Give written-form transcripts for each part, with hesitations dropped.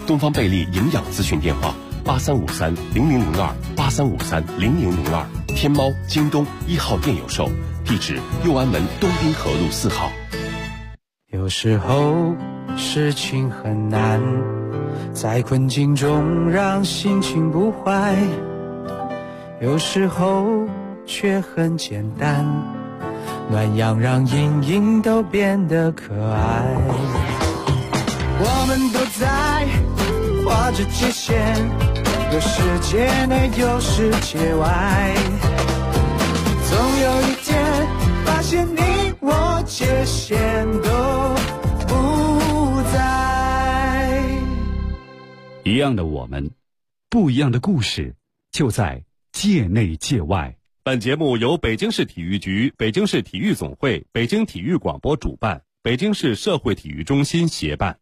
东方贝利营养咨询电话8353000283530002，天猫、京东1号店有售，地址右安门东滨河路4号。 有时候事情很难，在困境中让心情不坏，有时候却很简单，暖阳让阴影都变得可爱。我们都在画着界限，有世界内有世界外，总有一天发现你我界限都不在。 一样的我们，不一样的故事，就在界内界外。 本节目由北京市体育局、北京市体育总会、北京体育广播主办，北京市社会体育中心协办。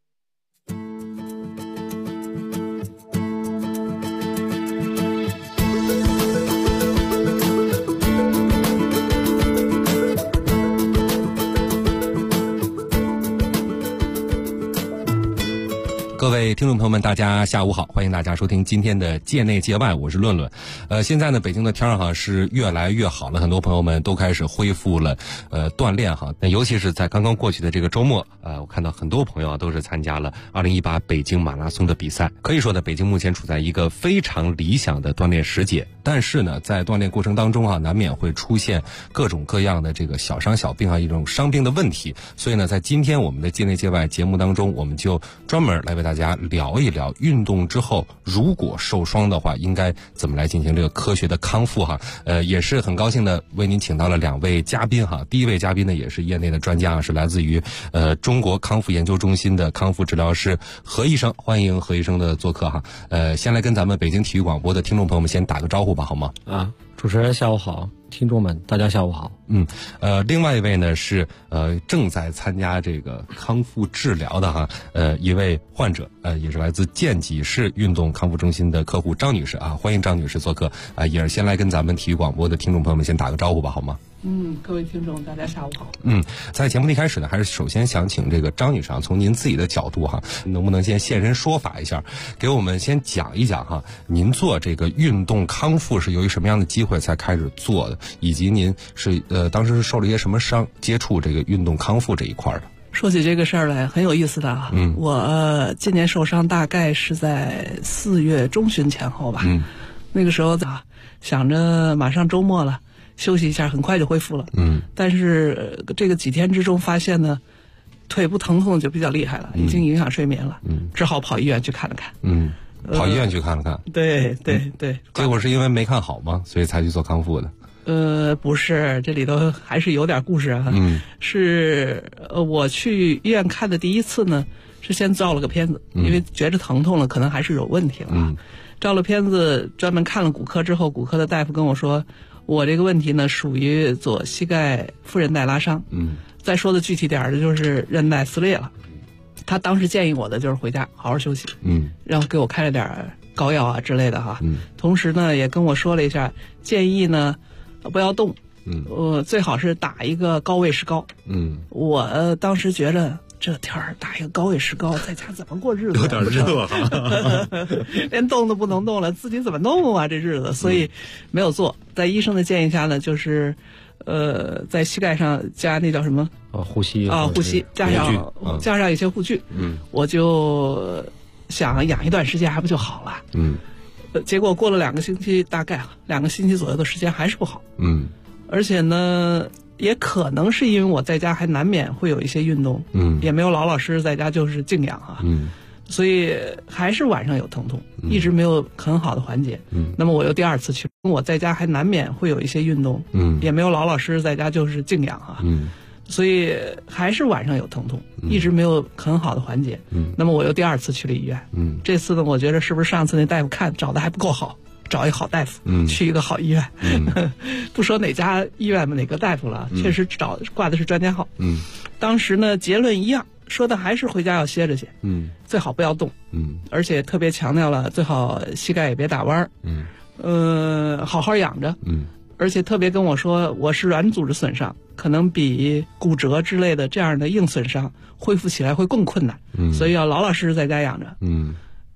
各位听众朋友们，大家下午好，欢迎大家收听今天的界内界外，我是论论。现在呢，北京的天儿是越来越好了，很多朋友们都开始恢复了锻炼哈。那尤其是在刚刚过去的这个周末，我看到很多朋友都是参加了2018北京马拉松的比赛。可以说呢，北京目前处在一个非常理想的锻炼时节，但是呢，在锻炼过程当中难免会出现各种各样的这个小伤小病一种伤病的问题。所以呢，在今天我们的界内界外节目当中，我们就专门来为大家聊一聊运动之后如果受伤的话应该怎么来进行这个科学的康复也是很高兴的为您请到了2位嘉宾第一位嘉宾呢也是业内的专家，是来自于中国康复研究中心的康复治疗师何医生，欢迎何医生的做客先来跟咱们北京体育广播的听众朋友们先打个招呼吧，好吗？ 主持人下午好，听众们大家下午好。 另外一位呢是正在参加这个康复治疗的一位患者，也是来自剑脊市运动康复中心的客户张女士欢迎张女士做客也是先来跟咱们体育广播的听众朋友们先打个招呼吧，好吗？ 各位听众大家下午好。 在节目的一开始呢，还是首先想请这个张女士从您自己的角度能不能先现身说法一下，给我们先讲一讲您做这个运动康复是由于什么样的机会才开始做的，以及您是当时是受了一些什么伤接触这个运动康复这一块的。 说起这个事儿来很有意思的我今年受伤大概是在4月中旬前后吧。那个时候想着马上周末了，休息一下很快就恢复了。但是这个几天之中发现呢，腿部疼痛就比较厉害了，已经影响睡眠了。只好跑医院去看了看。 跑医院去看了看。 对。 结果是因为没看好吗？所以才去做康复的？ 不是，这里头还是有点故事是我去医院看的第一次呢，是先照了个片子，因为觉着疼痛了，可能还是有问题了照了片子，专门看了骨科之后，骨科的大夫跟我说，我这个问题呢属于左膝盖副韧带拉伤。再说的具体点的就是韧带撕裂了。他当时建议我的就是回家好好休息，然后给我开了点膏药之类的同时呢也跟我说了一下，建议呢不要动，最好是打一个高位石膏。我当时觉得这天儿打一个高位石膏，在家怎么过日子？ 有点热连动都不能动了，自己怎么弄这日子？所以没有做。在医生的建议下呢，就是在膝盖上加那叫什么？ 护膝护膝，加上一些护具。我就想养一段时间，还不就好了？结果过了2个星期，大概2个星期左右的时间还是不好。而且呢，也可能是因为我在家还难免会有一些运动，也没有老实在家就是静养所以还是晚上有疼痛，一直没有很好的缓解。那么我又第2次去，我在家还难免会有一些运动，也没有老实在家就是静养所以还是晚上有疼痛，一直没有很好的缓解。那么我又第2次去了医院。这次呢，我觉得是不是上次那大夫找的还不够好，找一个好大夫，去一个好医院。不说哪家医院哪个大夫了，确实挂的是专家号。当时呢结论一样，说的还是回家要歇着去。最好不要动。而且特别强调了，最好膝盖也别打弯。好好养着。而且特别跟我说，我是软组织损伤，可能比骨折之类的这样的硬损伤恢复起来会更困难。所以要老实在家养着。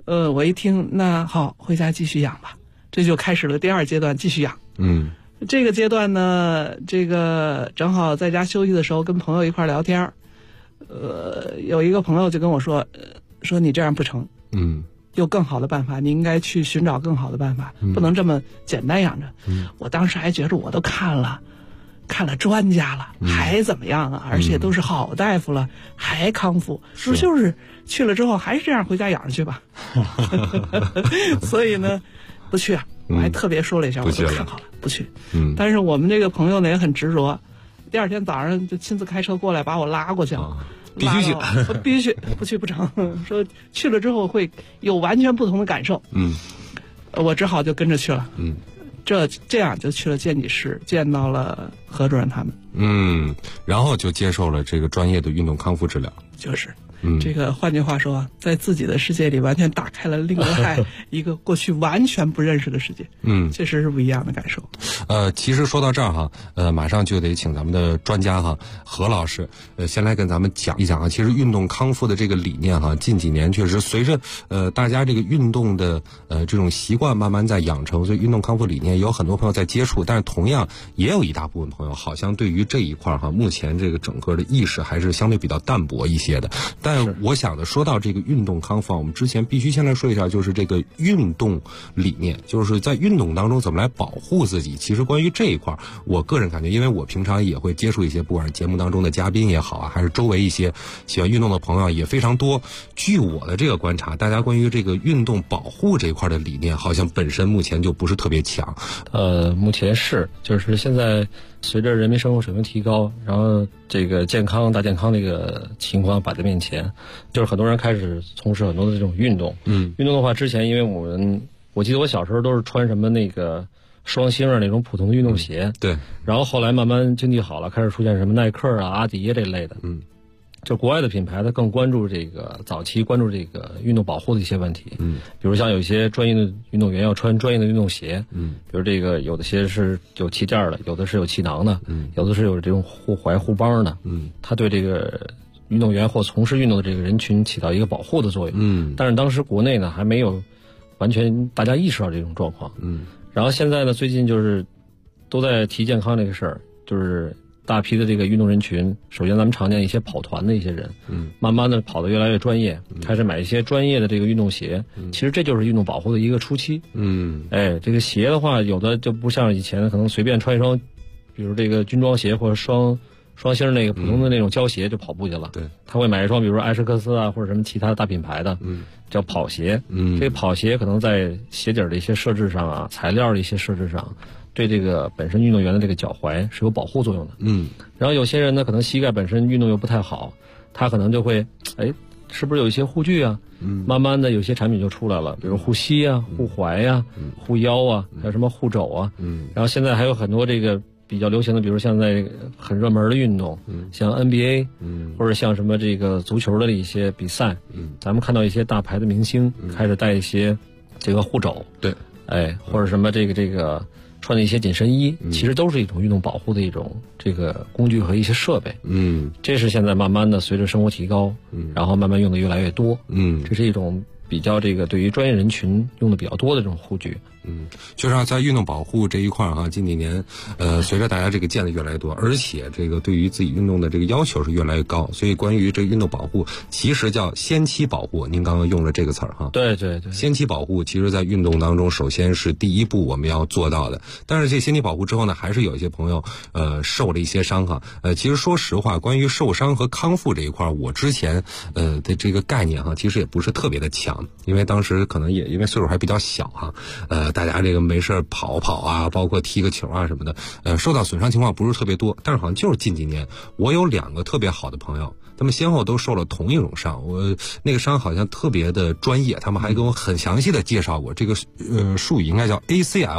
我一听，那好，回家继续养吧。这就开始了第2阶段，继续养。这个阶段呢，这个正好在家休息的时候，跟朋友一块聊天，有一个朋友就跟我说你这样不成，有更好的办法，你应该去寻找更好的办法，不能这么简单养着。我当时还觉得我都看了专家了，还怎么样啊？而且都是好大夫了，还康复，说就是去了之后还是这样，回家养着去吧。所以呢，不去啊。我还特别说了一下，我都看好了，不去。但是我们这个朋友呢也很执着，第2天早上就亲自开车过来把我拉过去了。 必须去， 必须去，不去不成。说去了之后会有完全不同的感受。我只好就跟着去了。这样就去了健体室，见到了何主任他们。 然后就接受了这个专业的运动康复治疗。 就是。这个换句话说，在自己的世界里完全打开了另外一个过去完全不认识的世界。确实是不一样的感受。 其实说到这儿哈，马上就得请咱们的专家哈何老师，先来跟咱们讲一讲啊。其实运动康复的这个理念哈，近几年确实随着大家这个运动的这种习惯慢慢在养成，所以运动康复理念有很多朋友在接触，但是同样也有一大部分朋友好像对于这一块哈，目前这个整个的意识还是相对比较淡薄一些的。但我想的说到这个运动康复，我们之前必须先来说一下，就是这个运动理念，就是在运动当中怎么来保护自己。其实关于这一块，我个人感觉，因为我平常也会接触一些，不管是节目当中的嘉宾也好啊，还是周围一些喜欢运动的朋友也非常多。据我的这个观察，大家关于这个运动保护这一块的理念，好像本身目前就不是特别强。 目前就是现在随着人民生活水平提高，然后这个大健康这个情况摆在面前，就是很多人开始从事很多的这种运动。运动的话，之前因为我记得我小时候都是穿什么那个双星那种普通的运动鞋。对。然后后来慢慢经济好了，开始出现什么耐克啊、阿迪这类的。就国外的品牌，它更关注早期关注这个运动保护的一些问题。比如像有一些专业的运动员要穿专业的运动鞋。比如这个有的鞋是有气垫的，有的是有气囊的，有的是有这种护踝护帮的。它对这个运动员或从事运动的这个人群起到一个保护的作用。但是当时国内呢还没有完全大家意识到这种状况。然后现在呢，最近就是都在提健康这个事儿，就是大批的这个运动人群，首先咱们常见一些跑团的一些人，慢慢的跑得越来越专业，开始买一些专业的这个运动鞋。其实这就是运动保护的一个初期。这个鞋的话，有的就不像以前可能随便穿一双，比如这个军装鞋或者双星那个普通的那种胶鞋就跑步去了。对，他会买一双比如说艾什克斯啊或者什么其他的大品牌的，叫跑鞋。这个跑鞋可能在鞋底的一些设置上啊，材料的一些设置上，对这个本身运动员的这个脚踝是有保护作用的。然后有些人呢，可能膝盖本身运动又不太好，他可能就会，是不是有一些护具啊？慢慢的有些产品就出来了，比如护膝啊、护踝啊、护腰啊，还有什么护肘啊。然后现在还有很多这个比较流行的，比如像在很热门的运动，像 NBA，或者像什么这个足球的一些比赛，咱们看到一些大牌的明星开始带一些这个护肘。对。或者什么这个穿的一些紧身衣，其实都是一种运动保护的一种这个工具和一些设备。这是现在慢慢的随着生活提高，然后慢慢用的越来越多。这是一种比较这个对于专业人群用的比较多的这种护具。 就是在运动保护这一块哈，近几年随着大家这个见的越来越多，而且这个对于自己运动的这个要求是越来越高，所以关于这个运动保护其实叫先期保护，您刚刚用了这个词儿哈。对。先期保护其实在运动当中首先是第一步我们要做到的，但是这先期保护之后呢，还是有一些朋友受了一些伤哈。其实说实话，关于受伤和康复这一块，我之前的这个概念哈，其实也不是特别的强，因为当时可能也因为岁数还比较小哈，大家这个没事跑啊，包括踢个球啊什么的，受到损伤情况不是特别多。但是好像就是近几年，我有2个特别好的朋友，他们先后都受了同一种伤。我那个伤好像特别的专业，他们还跟我很详细的介绍过这个术语应该叫 ACL。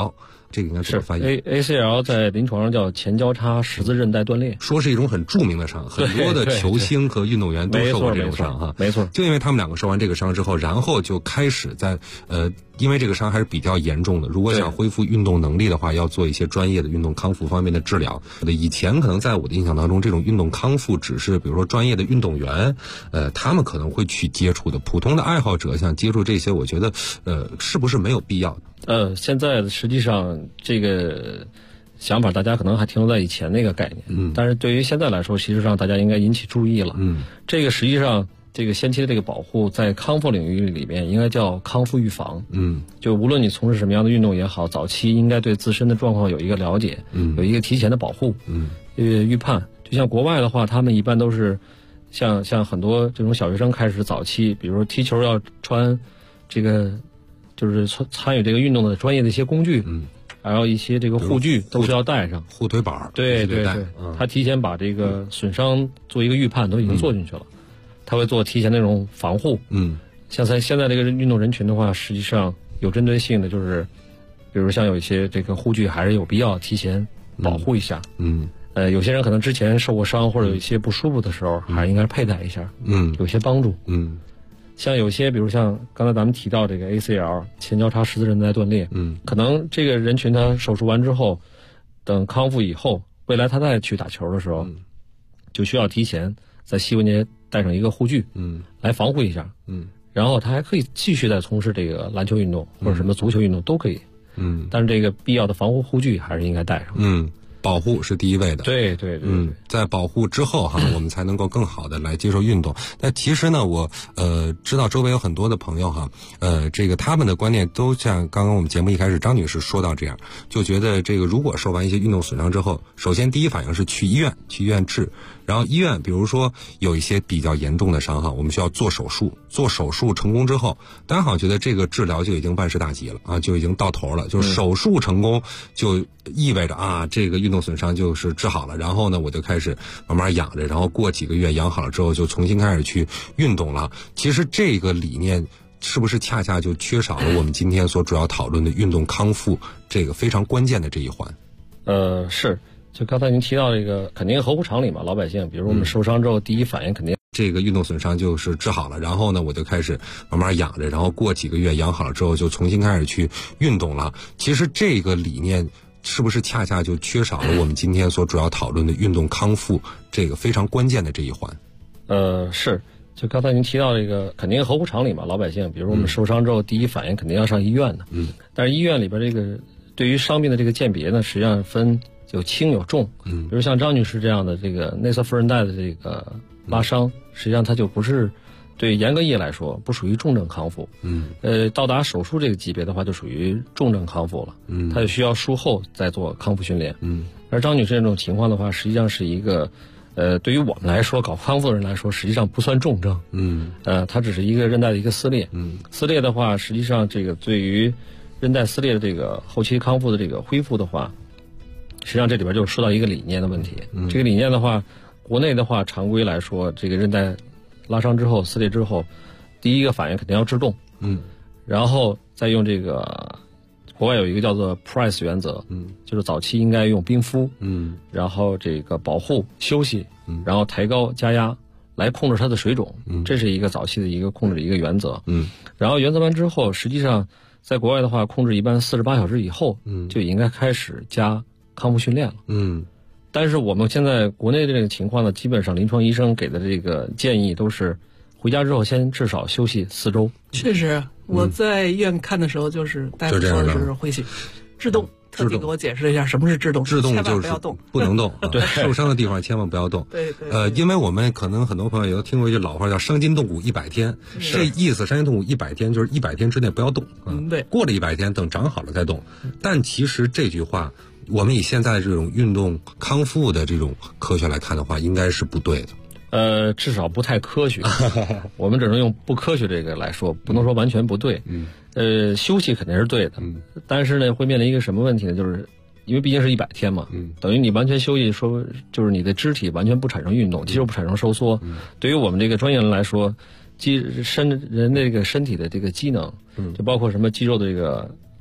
这个应该怎么翻译 ？ACL 在临床上叫前交叉十字韧带断裂， 说是一种很著名的伤，很多的球星和运动员都受过这种伤哈。 没错， 就因为他们两个受完这个伤之后，然后就开始在因为这个伤还是比较严重的，如果想恢复运动能力的话，要做一些专业的运动康复方面的治疗。以前可能在我的印象当中，这种运动康复只是比如说专业的运动员，他们可能会去接触的。普通的爱好者想接触这些，我觉得是不是没有必要？ 现在实际上这个想法大家可能还停留在以前那个概念，但是对于现在来说，其实上大家应该引起注意了。这个实际上。这个先期的这个保护，在康复领域里面应该叫康复预防。就无论你从事什么样的运动也好，早期应该对自身的状况有一个了解，有一个提前的保护，预判。就像国外的话，他们一般都是像很多这种小学生开始早期，比如说踢球要穿这个，就是参与这个运动的专业的一些工具，还有一些这个护具都是要带上， 护腿板， 对，他提前把这个损伤做一个预判，都已经做进去了。他会做提前那种防护，像现在这个运动人群的话，实际上有针对性的，就是比如像有一些这个护具还是有必要提前保护一下，有些人可能之前受过伤或者有一些不舒服的时候，还是应该佩戴一下，有些帮助，像有些比如像刚才咱们提到这个 ACL 前交叉十字韧带断裂，可能这个人群他手术完之后，等康复以后，未来他再去打球的时候，就需要提前在膝关节带上一个护具，来防护一下，然后他还可以继续再从事这个篮球运动或者什么足球运动都可以，但是这个必要的防护护具还是应该带上， 保护是第一位的， 对， 在保护之后哈，我们才能够更好的来接受运动。但其实呢，我知道周围有很多的朋友哈，这个他们的观念都像刚刚我们节目一开始张女士说到这样，就觉得这个如果受完一些运动损伤之后，首先第一反应是去医院治，然后医院比如说有一些比较严重的伤哈，我们需要做手术，做手术成功之后，大家好像觉得这个治疗就已经万事大吉了啊，就已经到头了，就是手术成功就意味着啊这个运动损伤就是治好了，然后呢我就开始慢慢养着，然后过几个月养好了之后就重新开始去运动了。其实这个理念是不是恰恰就缺少了我们今天所主要讨论的运动康复这个非常关键的这一环？ 是，就刚才您提到这个肯定合乎常理嘛，老百姓比如我们受伤之后第一反应肯定这个运动损伤就是治好了，然后呢我就开始慢慢养着，然后过几个月养好了之后就重新开始去运动了。其实这个理念是不是恰恰就缺少了我们今天所主要讨论的运动康复这个非常关键的这一环？ 是，就刚才您提到这个肯定合乎常理嘛，老百姓比如我们受伤之后第一反应肯定要上医院的，但是医院里边这个对于伤病的这个鉴别呢，实际上分有轻有重，比如像张女士这样的这个内侧副韧带的这个拉伤，实际上它就不是对严格意义来说不属于重症康复，到达手术这个级别的话就属于重症康复了，它就需要术后再做康复训练，而张女士这种情况的话，实际上是一个对于我们来说搞康复的人来说，实际上不算重症，它只是一个韧带的一个撕裂，撕裂的话，实际上这个对于韧带撕裂的这个后期康复的这个恢复的话，实际上这里边就说到一个理念的问题，这个理念的话，国内的话常规来说，这个韧带拉伤之后撕裂之后，第一个反应肯定要制动，然后再用这个国外有一个叫做 Price 原则，就是早期应该用冰敷，然后这个保护休息，然后抬高加压来控制它的水肿，这是一个早期的一个控制的一个原则，然后原则完之后，实际上在国外的话，控制一般48小时以后，就应该开始加康复训练了，但是我们现在国内的这个情况呢，基本上临床医生给的这个建议都是回家之后先至少休息4周。 确实，我在医院看的时候，就是大夫说的是回去制动，特地给我解释了一下什么是制动。 制动就是不要动， 不能动， 对， 受伤的地方千万不要动。 对。 因为我们可能很多朋友也都听过一句老话，叫伤筋动骨100天。这意思，伤筋动骨100天就是100天之内不要动。 对。 过了100天，等长好了再动。但其实这句话，我们以现在这种运动康复的这种科学来看的话，应该是不对的。 至少不太科学，我们只能用不科学这个来说，不能说完全不对。休息肯定是对的，但是呢，会面临一个什么问题呢？就是因为毕竟是100天嘛，等于你完全休息，说就是你的肢体完全不产生运动，肌肉不产生收缩。对于我们这个专业人来说，人这个身体的这个机能，就包括什么肌肉的这个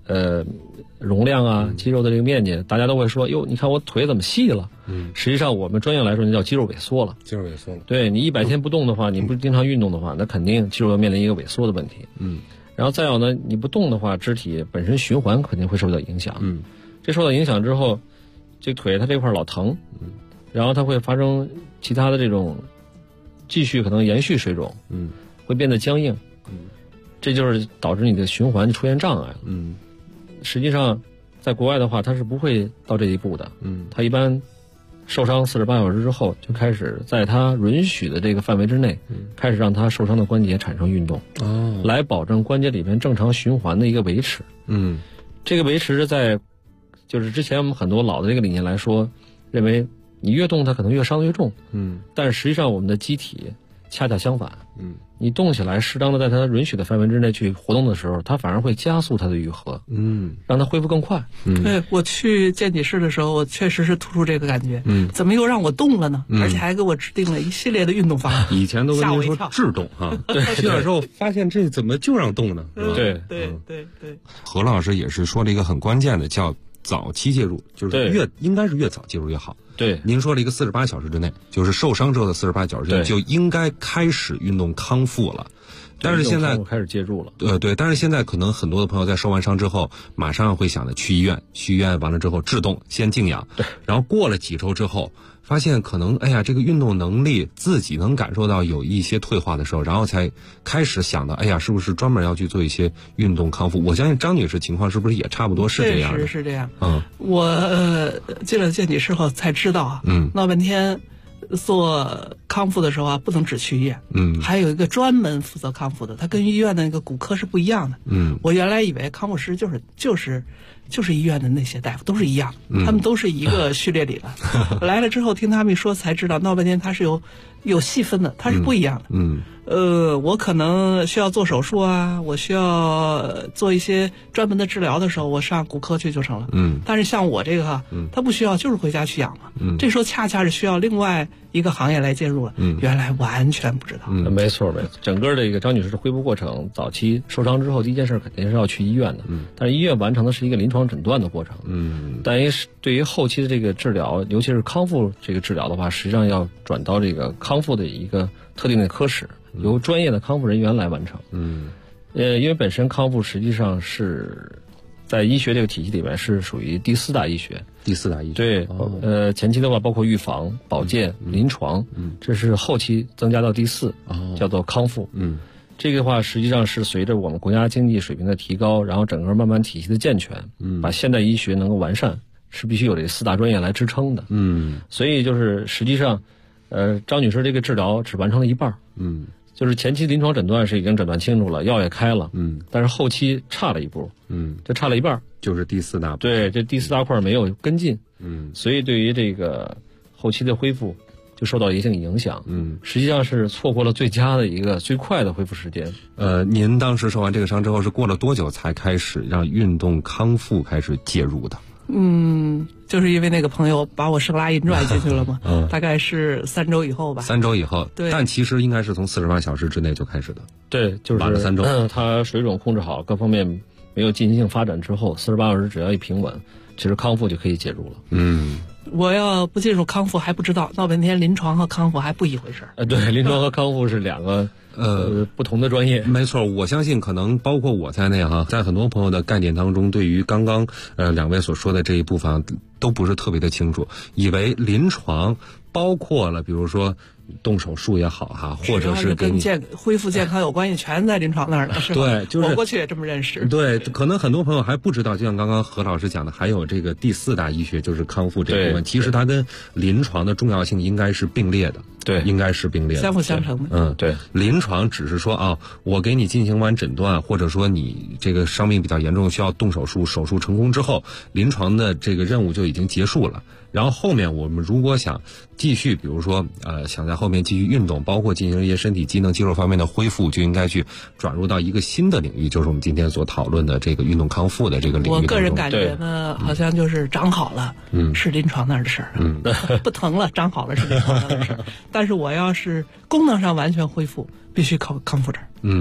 容量啊，肌肉的这个面积，大家都会说，哟，你看我腿怎么细了？实际上我们专业来说，那叫肌肉萎缩了。 肌肉萎缩了。 对，你100天不动的话，你不经常运动的话，那肯定肌肉要面临一个萎缩的问题。然后再有呢，你不动的话，肢体本身循环肯定会受到影响。这受到影响之后，这腿它这块老疼，然后它会发生其他的这种继续可能延续水肿，会变得僵硬，这就是导致你的循环出现障碍了。实际上，在国外的话，它是不会到这一步的。它一般受伤48小时之后，就开始在它允许的这个范围之内，开始让它受伤的关节产生运动，来保证关节里面正常循环的一个维持。这个维持在就是之前我们很多老的这个理念来说，认为你越动它可能越伤越重。但是实际上我们的机体恰恰相反。你动起来，适当的在它允许的范围之内去活动的时候，它反而会加速它的愈合，让它恢复更快。 对，我去健体室的时候，我确实是突出这个感觉。怎么又让我动了呢？而且还给我制定了一系列的运动方案。 以前都跟您说制动哈，对，去那时候发现这怎么就让动呢？ 对。 何老师也是说了一个很关键的，叫早期介入，就是应该是越早介入越好。 对， 您说了一个48小时之内，就是受伤之后的48小时之内就应该开始运动康复了。但是现在开始介入了。 对，但是现在可能很多的朋友在受完伤之后，马上会想着去医院完了之后制动，先静养，然后过了几周之后，发现可能这个运动能力自己能感受到有一些退化的时候，然后才开始想到是不是专门要去做一些运动康复。我相信张女士情况是不是也差不多是这样的？ 是这样。我进了健体室后才知道啊，闹半天做康复的时候不能只去医院，还有一个专门负责康复的，他跟医院的那个骨科是不一样的。我原来以为康复师就是医院的那些大夫都是一样，他们都是一个序列里的。来了之后听他们一说才知道，闹半天他是有细分的，它是不一样的。我可能需要做手术啊，我需要做一些专门的治疗的时候，我上骨科去就成了。但是像我这个他不需要，就是回家去养嘛。这时候恰恰是需要另外一个行业来介入了。原来完全不知道。 没错。整个这个张女士的恢复过程，早期受伤之后，第一件事肯定是要去医院的。但是医院完成的是一个临床诊断的过程。但对于后期的这个治疗，尤其是康复这个治疗的话，实际上要转到这个康复的一个特定的科室，由专业的康复人员来完成。因为本身康复实际上是在医学这个体系里面是属于第4大医学。对，前期的话包括预防、保健、临床，这是后期增加到第4，叫做康复。这个的话实际上是随着我们国家经济水平的提高，然后整个慢慢体系的健全，把现代医学能够完善，是必须有这4大专业来支撑的。所以就是实际上张女士这个治疗只完成了一半。就是前期临床诊断是已经诊断清楚了，药也开了，但是后期差了一步，这差了一半， 就是第4大。 对，这第4大块没有跟进，所以对于这个后期的恢复就受到一定影响，实际上是错过了最佳的一个最快的恢复时间。 您当时受完这个伤之后是过了多久才开始让运动康复开始介入的？ 就是因为那个朋友把我生拉硬拽进去了嘛，大概是3周以后吧。 3周以后， 对， 但其实应该是从48小时之内就开始的。 对，就是晚了3周。 他水肿控制好，各方面没有进行性发展之后，48小时只要一平稳，其实康复就可以介入了。 我要不进入康复还不知道，闹半天临床和康复还不一回事儿。 对，临床和康复是两个不同的专业。 没错，我相信可能包括我在内在很多朋友的概念当中，对于刚刚两位所说的这一部分都不是特别的清楚，以为临床包括了比如说动手术也好或者是跟恢复健康有关系，全在临床那儿呢，是吧？ 对，就是我过去也这么认识。 对，可能很多朋友还不知道，就像刚刚何老师讲的，还有这个第4大医学就是康复这部分，其实它跟临床的重要性应该是并列的。 对， 应该是并列的， 相辅相成的。 对， 临床只是说我给你进行完诊断，或者说你这个伤病比较严重需要动手术，手术成功之后，临床的这个任务就已经结束了。然后后面我们如果想继续，比如说想在后面继续运动，包括进行一些身体机能肌肉方面的恢复，就应该去转入到一个新的领域，就是我们今天所讨论的这个运动康复的这个领域。 我个人感觉呢，好像就是长好了，是临床那儿的事儿，不疼了，长好了是临床那儿的事儿。但是我要是功能上完全恢复，必须靠康复这儿。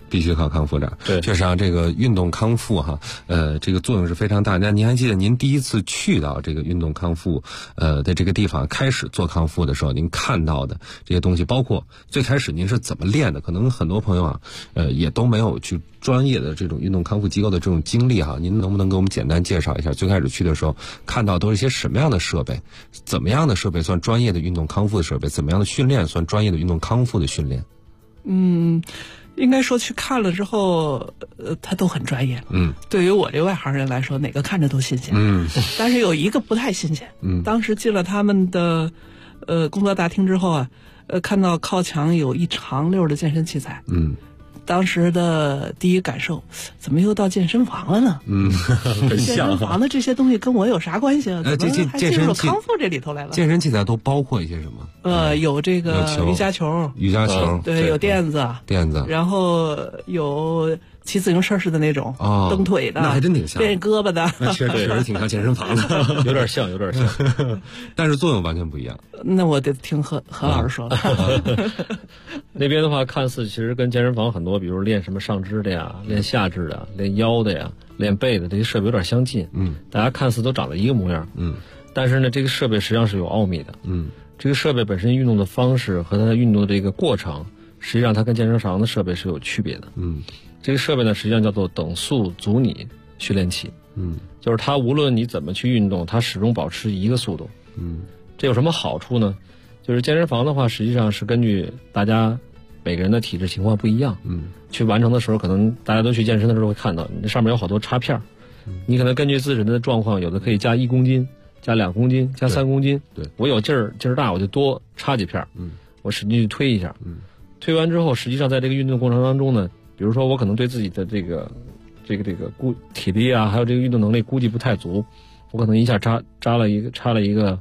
必须靠康复者。 对， 确实啊，这个运动康复哈，这个作用是非常大。那您还记得您第一次去到这个运动康复的这个地方开始做康复的时候，您看到的这些东西，包括最开始您是怎么练的？可能很多朋友啊，也都没有去专业的这种运动康复机构的这种经历哈。您能不能给我们简单介绍一下，最开始去的时候看到都是一些什么样的设备？怎么样的设备算专业的运动康复的设备？怎么样的训练算专业的运动康复的训练？ 应该说去看了之后，他都很专业。对于我这外行人来说，哪个看着都新鲜。但是有一个不太新鲜。当时进了他们的工作大厅之后啊，看到靠墙有一长溜的健身器材。当时的第一感受，怎么又到健身房了呢？健身房的这些东西跟我有啥关系啊？怎么还进入康复这里头来了？ 健身器材都包括一些什么？ 有这个瑜伽球，对，有垫子，然后有骑自行车似的那种蹬腿的， 那还真挺像， 练胳膊的， 那确实挺像健身房的， 有点像， 但是作用完全不一样。 那我得听何老师说。 那边的话，看似其实跟健身房很多，比如练什么上肢的呀，练下肢的，练腰的呀，练背的这些设备有点相近。大家看似都长得一个模样。但是呢，这个设备实际上是有奥秘的。这个设备本身运动的方式和它的运动的这个过程，实际上它跟健身房的设备是有区别的。这个设备呢，实际上叫做等速阻尼训练器。就是它无论你怎么去运动，它始终保持一个速度。这有什么好处呢？就是健身房的话，实际上是根据大家每个人的体质情况不一样。去完成的时候，可能大家都去健身的时候会看到，那上面有好多插片。你可能根据自身的状况，有的可以加1公斤，加2公斤，加3公斤。 对， 我有劲儿大，我就多插几片。我使劲去推一下。推完之后，实际上在这个运动过程当中呢，比如说我可能对自己的这个体力啊，还有这个运动能力估计不太足，我可能一下插了一个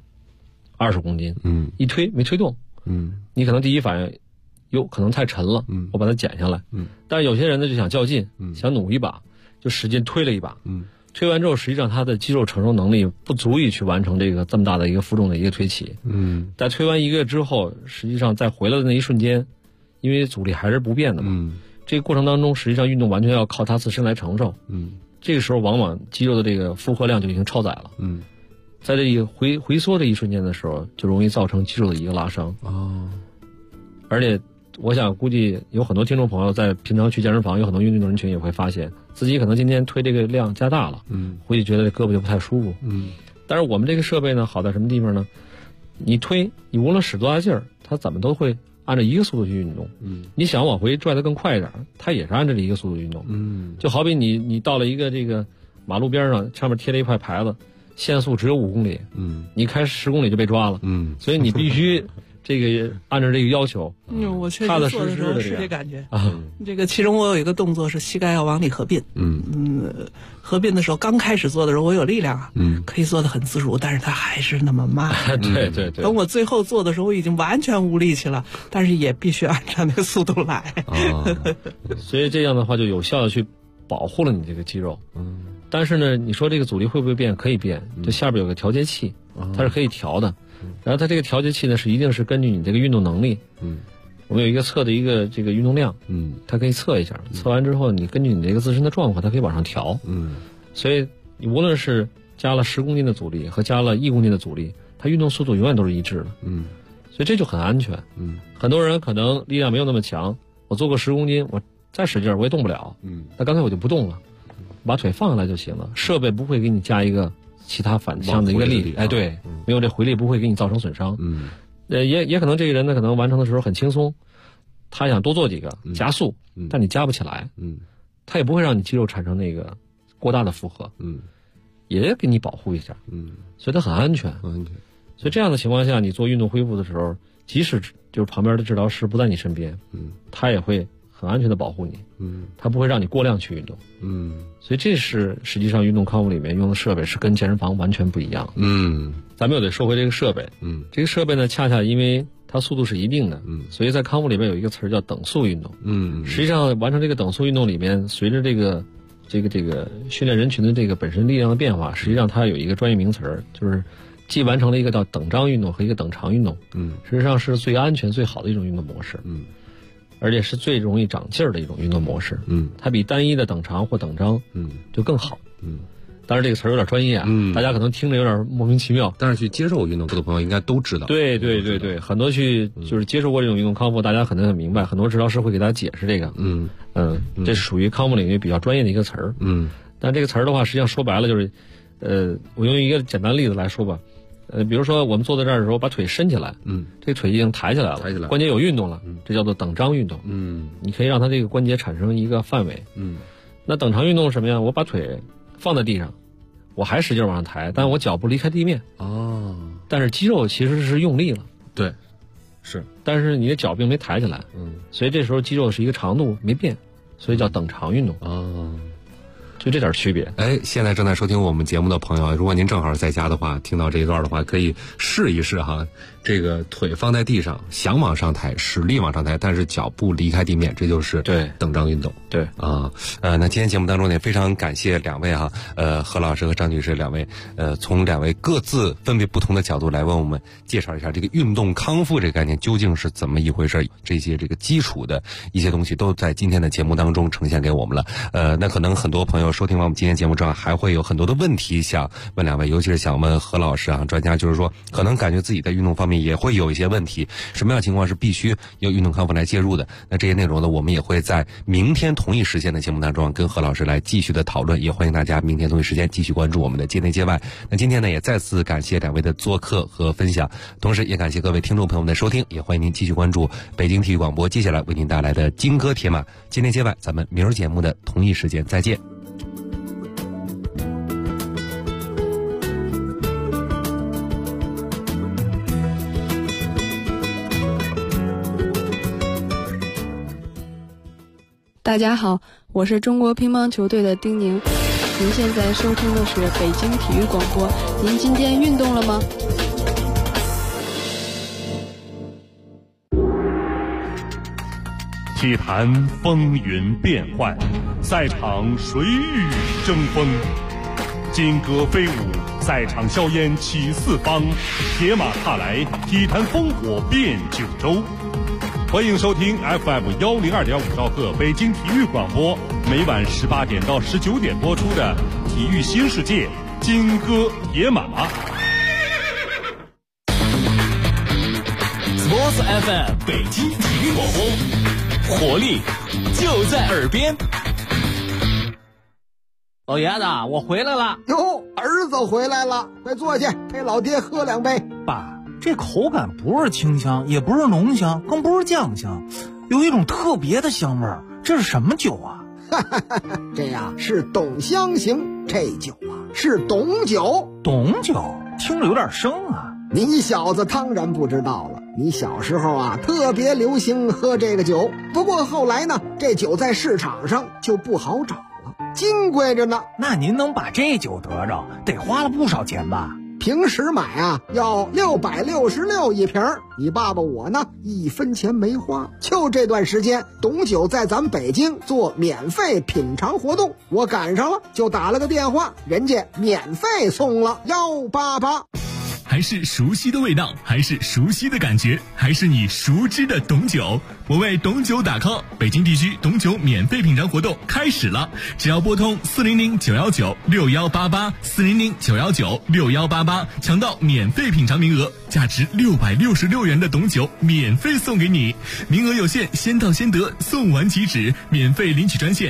20公斤。一推没推动。你可能第一反应可能太沉了。我把它减下来。但是有些人呢就想较劲，想努一把，就使劲推了一把。推完之后，实际上他的肌肉承受能力不足以去完成这么大的一个负重的一个推起。在推完一个之后，实际上在回来的那一瞬间，因为阻力还是不变的嘛。这个过程当中，实际上运动完全要靠他自身来承受。这个时候往往肌肉的这个负荷量就已经超载了。在这一回缩的一瞬间的时候，就容易造成肌肉的一个拉伤。而且我想估计有很多听众朋友在平常去健身房，有很多运动人群也会发现自己可能今天推这个量加大了。回去觉得胳膊就不太舒服。但是我们这个设备呢，好在什么地方呢？你推，你无论使多大劲儿，它怎么都会按照一个速度去运动。你想往回拽得更快一点，它也是按照这一个速度运动。就好比你到了一个这个马路边上，上面贴了一块牌子，限速只有5公里。你开10公里就被抓了。所以你必须这个按照这个要求。 我确实做的时候是这感觉。这个其中我有一个动作是膝盖要往里合并。合并的时候刚开始做的时候我有力量啊，可以做得很自如，但是它还是那么慢。 对。 等我最后做的时候，我已经完全无力气了，但是也必须按照那个速度来。 所以这样的话就有效的去保护了你这个肌肉。但是呢，你说这个阻力会不会变？可以变。就下边有个调节器，它是可以调的。然后它这个调节器呢，一定是根据你这个运动能力。我们有一个测的一个这个运动量。它可以测一下，测完之后你根据你这个自身的状况，它可以往上调。所以你无论是加了10公斤的阻力和加了1公斤的阻力，它运动速度永远都是一致的。所以这就很安全。很多人可能力量没有那么强，我做个10公斤，我再使劲我也动不了。那干脆我就不动了，把腿放下来就行了。设备不会给你加一个其他反向的一个力。对，没有这回力不会给你造成损伤。也可能这个人呢，可能完成的时候很轻松，他想多做几个加速，但你加不起来。他也不会让你肌肉产生那个过大的负荷。也给你保护一下。所以它很安全。所以这样的情况下，你做运动恢复的时候，即使就是旁边的治疗师不在你身边，他也会很安全的保护你。他不会让你过量去运动。所以这是实际上运动康复里面用的设备是跟健身房完全不一样。咱们又得说回这个设备。这个设备呢，恰恰因为它速度是一定的，所以在康复里面有一个词叫等速运动。实际上完成这个等速运动里面，随着这个训练人群的这个本身力量的变化，实际上它有一个专业名词，就是既完成了一个叫等张运动和一个等长运动。实际上是最安全最好的一种运动模式。 而且是最容易长劲儿的一种运动模式。它比单一的等长或等张就更好。当然这个词儿有点专业啊，大家可能听着有点莫名其妙。 但是去接受运动的朋友应该都知道。 对，很多就是接受过这种运动康复，大家可能很明白，很多治疗师会给大家解释这个。这是属于康复领域比较专业的一个词儿。但这个词儿的话，实际上说白了就是，我用一个简单例子来说吧。比如说我们坐在这儿的时候，把腿伸起来，这个腿已经抬起来了，关节有运动了，这叫做等张运动。你可以让它这个关节产生一个范围。那等长运动是什么呀？我把腿放在地上，我还使劲往上抬，但我脚不离开地面。但是肌肉其实是用力了。 对，是。 但是你的脚并没抬起来。所以这时候肌肉是一个长度没变，所以叫等长运动。就这点区别。 现在正在收听我们节目的朋友，如果您正好在家的话，听到这一段的话，可以试一试哈。这个腿放在地上，想往上抬，使力往上抬，但是脚不离开地面，这就是等张运动。 对啊，那今天节目当中也非常感谢两位哈，何老师和张女士两位，从两位各自分别不同的角度来为我们介绍一下这个运动康复这个概念究竟是怎么一回事，这些这个基础的一些东西都在今天的节目当中呈现给我们了。那可能很多朋友收听完我们今天节目之后，还会有很多的问题想问两位，尤其是想问何老师啊，专家，就是说可能感觉自己在运动方面也会有一些问题，什么样的情况是必须由运动康复来介入的？那这些内容呢，我们也会在明天同一时间的节目当中跟何老师来继续的讨论，也欢迎大家明天同一时间继续关注我们的界内界外。那今天呢，也再次感谢两位的做客和分享，同时也感谢各位听众朋友们的收听，也欢迎您继续关注北京体育广播接下来为您带来的金戈铁马界内界外，咱们明儿节目的同一时间再见。 大家好，我是中国乒乓球队的丁宁。您现在收听的是北京体育广播。您今天运动了吗？ 体坛风云变幻，赛场谁与争锋？金戈飞舞，赛场硝烟起四方，铁马踏来，体坛烽火遍九州。欢迎收听 FM102.5兆赫北京体育广播，每晚18点到19点播出的《体育新世界》金戈铁马。 Sports FM 北京体育广播，活力就在耳边。 老爷子，我回来了。 哟，儿子回来了，快坐下，陪老爹喝2杯。 爸。这口感不是清香，也不是浓香，更不是酱香，有一种特别的香味儿。这是什么酒啊？ 这呀是董香型，这酒啊是董酒。 董酒听着有点生啊。 你小子当然不知道了，你小时候啊特别流行喝这个酒，不过后来呢，这酒在市场上就不好找了，金贵着呢。 那您能把这酒得着，得花了不少钱吧？ 平时买啊要666一瓶，你爸爸我呢1分钱没花。就这段时间，董酒在咱北京做免费品尝活动，我赶上了，就打了个电话，人家免费送了188。 还是熟悉的味道，还是熟悉的感觉，还是你熟知的董酒。我为董酒打 call， 北京地区董酒免费品尝活动开始了，只要拨通400-919-6188，400-919-6188，抢到免费品尝名额，价值666元的董酒免费送给你，名额有限，先到先得，送完即止。免费领取专线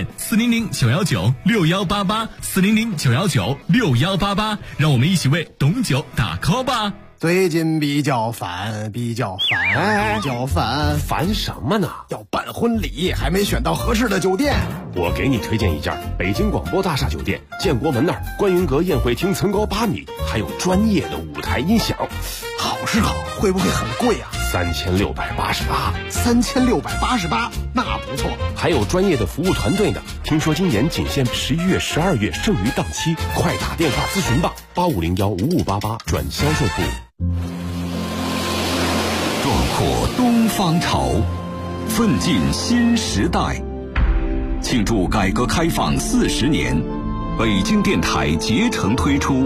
400-919-6188，400-919-6188，让我们一起为董酒打 call吧。 最近比较烦， 烦什么呢？ 要办婚礼，还没选到合适的酒店。 我给你推荐一家北京广播大厦酒店，建国门那儿观云阁宴会厅层高8米，还有专业的舞台音响。 好是好，会不会很贵啊 ？3688， 那不错。 还有专业的服务团队呢。听说今年仅限11月、12月剩余档期，快打电话咨询吧，8501-5588转销售部。 壮阔东方潮，奋进新时代。庆祝改革开放40年，北京电台竭诚推出